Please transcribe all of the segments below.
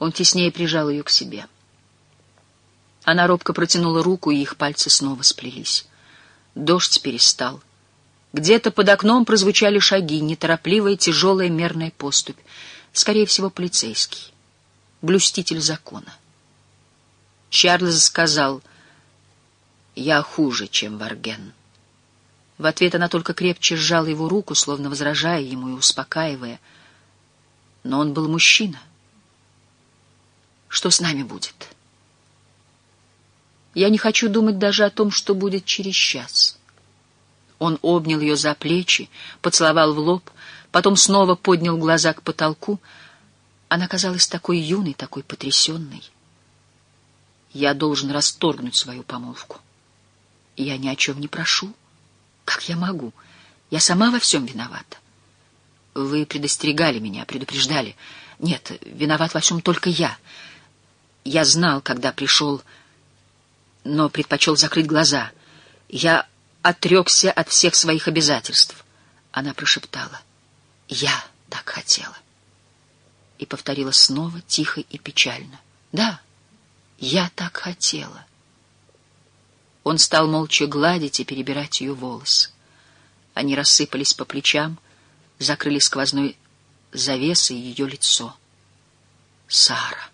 Он теснее прижал ее к себе. Она робко протянула руку, и их пальцы снова сплелись. Дождь перестал. Где-то под окном прозвучали шаги, неторопливая, тяжелая мерная поступь. Скорее всего, полицейский. Блюститель закона. Чарльз сказал: «Я хуже, чем Варген». В ответ она только крепче сжала его руку, словно возражая ему и успокаивая. Но он был мужчина. Что с нами будет? Я не хочу думать даже о том, что будет через час. Он обнял ее за плечи, поцеловал в лоб, потом снова поднял глаза к потолку. Она казалась такой юной, такой потрясенной. Я должен расторгнуть свою помолвку. Я ни о чем не прошу. Как я могу? Я сама во всем виновата. Вы предостерегали меня, предупреждали. Нет, виноват во всем только я. Я знал, когда пришел, но предпочел закрыть глаза. Я отрекся от всех своих обязательств. Она прошептала: «Я так хотела». И повторила снова, тихо и печально: «Да, я так хотела». Он стал молча гладить и перебирать ее волосы. Они рассыпались по плечам, закрыли сквозной завесой ее лицо. Сара.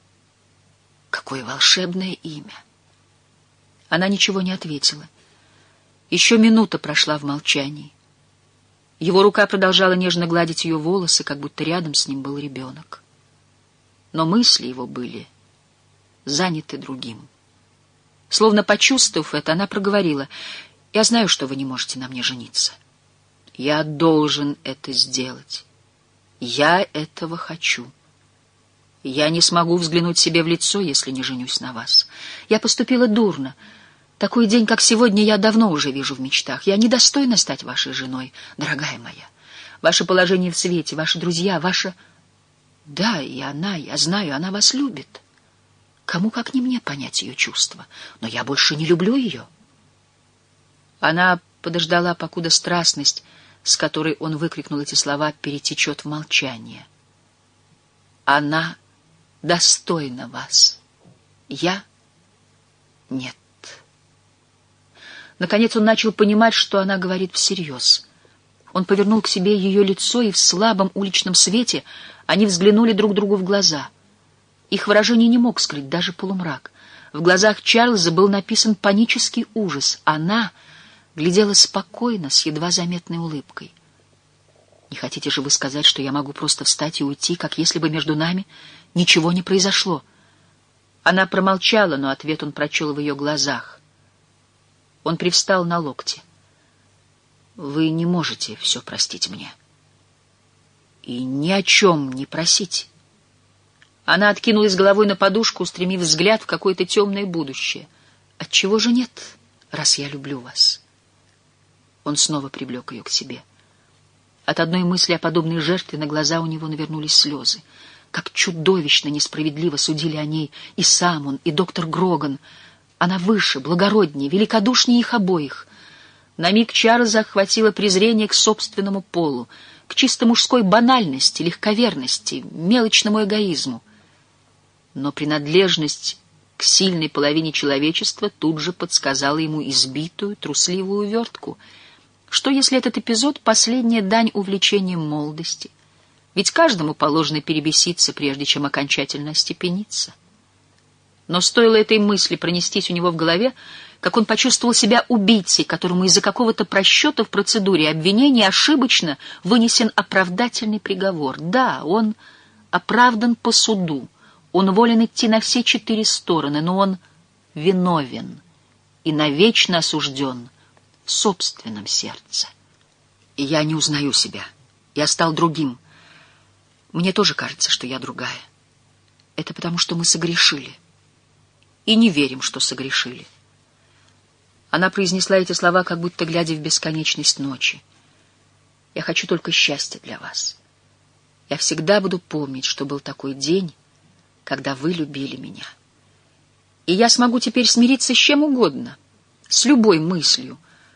Какое волшебное имя! Она ничего не ответила. Еще минута прошла в молчании. Его рука продолжала нежно гладить ее волосы, как будто рядом с ним был ребенок. Но мысли его были заняты другим. Словно почувствовав это, она проговорила: «Я знаю, что вы не можете на мне жениться. Я должен это сделать. Я этого хочу. Я не смогу взглянуть себе в лицо, если не женюсь на вас. Я поступила дурно. Такой день, как сегодня, я давно уже вижу в мечтах. Я недостойна стать вашей женой, дорогая моя. Ваше положение в свете, ваши друзья, ваша... Да, и она, я знаю, она вас любит. Кому, как не мне, понять ее чувства? Но я больше не люблю ее». Она подождала, покуда страстность, с которой он выкрикнул эти слова, перетечет в молчание. «Она достойна вас. Я — нет». Наконец он начал понимать, что она говорит всерьез. Он повернул к себе ее лицо, и в слабом уличном свете они взглянули друг другу в глаза. Их выражение не мог скрыть даже полумрак. В глазах Чарльза был написан панический ужас. Она глядела спокойно, с едва заметной улыбкой. «Не хотите же вы сказать, что я могу просто встать и уйти, как если бы между нами ничего не произошло?» Она промолчала, но ответ он прочел в ее глазах. Он привстал на локте. «Вы не можете все простить мне. И ни о чем не просить». Она откинулась головой на подушку, устремив взгляд в какое-то темное будущее. «Отчего же нет, раз я люблю вас?» Он снова привлек ее к себе. От одной мысли о подобной жертве на глаза у него навернулись слезы. Как чудовищно несправедливо судили о ней и сам он, и доктор Гроган. Она выше, благороднее, великодушнее их обоих. На миг Чарльза охватило презрение к собственному полу, к чисто мужской банальности, легковерности, мелочному эгоизму. Но принадлежность к сильной половине человечества тут же подсказала ему избитую, трусливую увертку. Что, если этот эпизод — последняя дань увлечениям молодости? Ведь каждому положено перебеситься, прежде чем окончательно остепениться. Но стоило этой мысли пронестись у него в голове, как он почувствовал себя убийцей, которому из-за какого-то просчета в процедуре обвинения ошибочно вынесен оправдательный приговор. Да, он оправдан по суду, он волен идти на все 4 стороны, но он виновен и навечно осужден в собственном сердце. И я не узнаю себя. Я стал другим. Мне тоже кажется, что я другая. Это потому, что мы согрешили. И не верим, что согрешили. Она произнесла эти слова, как будто глядя в бесконечность ночи. Я хочу только счастья для вас. Я всегда буду помнить, что был такой день, когда вы любили меня. И я смогу теперь смириться с чем угодно, с любой мыслью,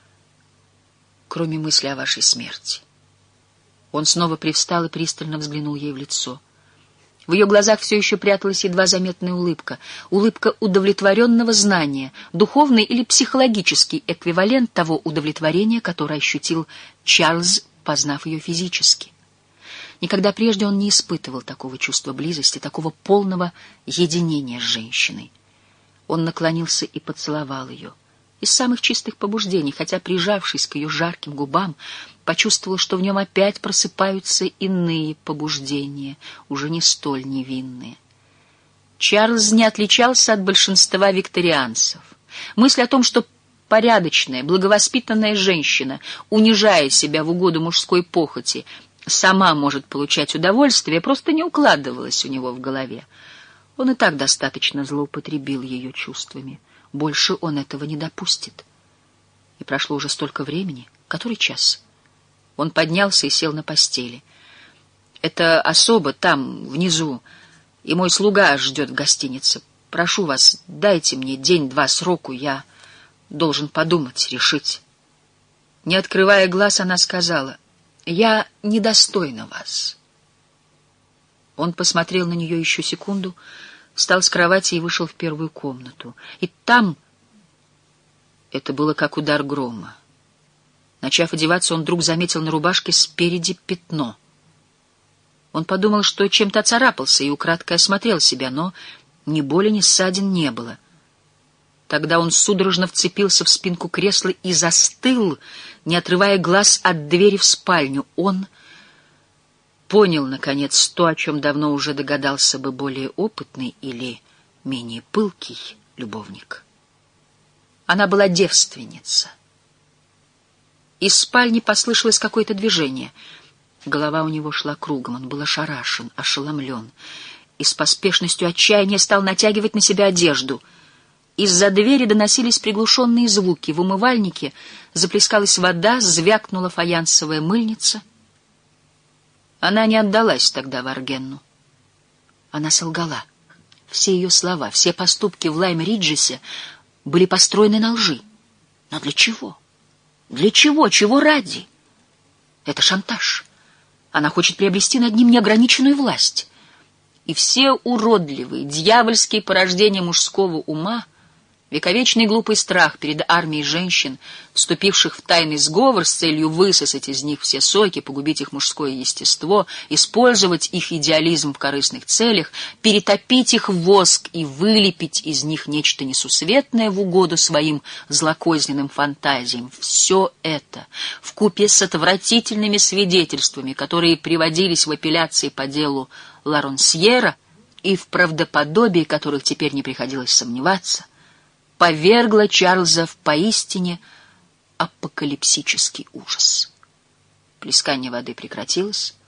кроме мысли о вашей смерти. Он снова привстал и пристально взглянул ей в лицо. В ее глазах все еще пряталась едва заметная улыбка. Улыбка удовлетворенного знания, духовный или психологический эквивалент того удовлетворения, которое ощутил Чарльз, познав ее физически. Никогда прежде он не испытывал такого чувства близости, такого полного единения с женщиной. Он наклонился и поцеловал ее. Из самых чистых побуждений, хотя, прижавшись к ее жарким губам, почувствовал, что в нем опять просыпаются иные побуждения, уже не столь невинные. Чарльз не отличался от большинства викторианцев. Мысль о том, что порядочная, благовоспитанная женщина, унижая себя в угоду мужской похоти, сама может получать удовольствие, просто не укладывалась у него в голове. Он и так достаточно злоупотребил ее чувствами. Больше он этого не допустит. И прошло уже столько времени. Который час? Он поднялся и сел на постели. «Это особо там, внизу, и мой слуга ждет в гостинице. Прошу вас, дайте мне день-два сроку, я должен подумать, решить». Не открывая глаз, она сказала: «Я недостойна вас». Он посмотрел на нее еще секунду, встал с кровати и вышел в первую комнату. И там это было как удар грома. Начав одеваться, он вдруг заметил на рубашке спереди пятно. Он подумал, что чем-то оцарапался, и украдкой осмотрел себя, но ни боли, ни ссадин не было. Тогда он судорожно вцепился в спинку кресла и застыл, не отрывая глаз от двери в спальню. Он понял, наконец, то, о чем давно уже догадался бы более опытный или менее пылкий любовник. Она была девственница. Из спальни послышалось какое-то движение. Голова у него шла кругом, он был ошарашен, ошеломлен, и с поспешностью отчаяния стал натягивать на себя одежду. Из-за двери доносились приглушенные звуки. В умывальнике заплескалась вода, звякнула фаянсовая мыльница. Она не отдалась тогда Варгенну. Она солгала. Все ее слова, все поступки в Лайм-Риджесе были построены на лжи. Но для чего? Для чего? Чего ради? Это шантаж. Она хочет приобрести над ним неограниченную власть. И все уродливые, дьявольские порождения мужского ума, вековечный глупый страх перед армией женщин, вступивших в тайный сговор с целью высосать из них все соки, погубить их мужское естество, использовать их идеализм в корыстных целях, перетопить их в воск и вылепить из них нечто несусветное в угоду своим злокозненным фантазиям. Все это, вкупе с отвратительными свидетельствами, которые приводились в апелляции по делу Ларонсьера и в правдоподобии которых теперь не приходилось сомневаться, повергла Чарльза в поистине апокалипсический ужас. Плескание воды прекратилось.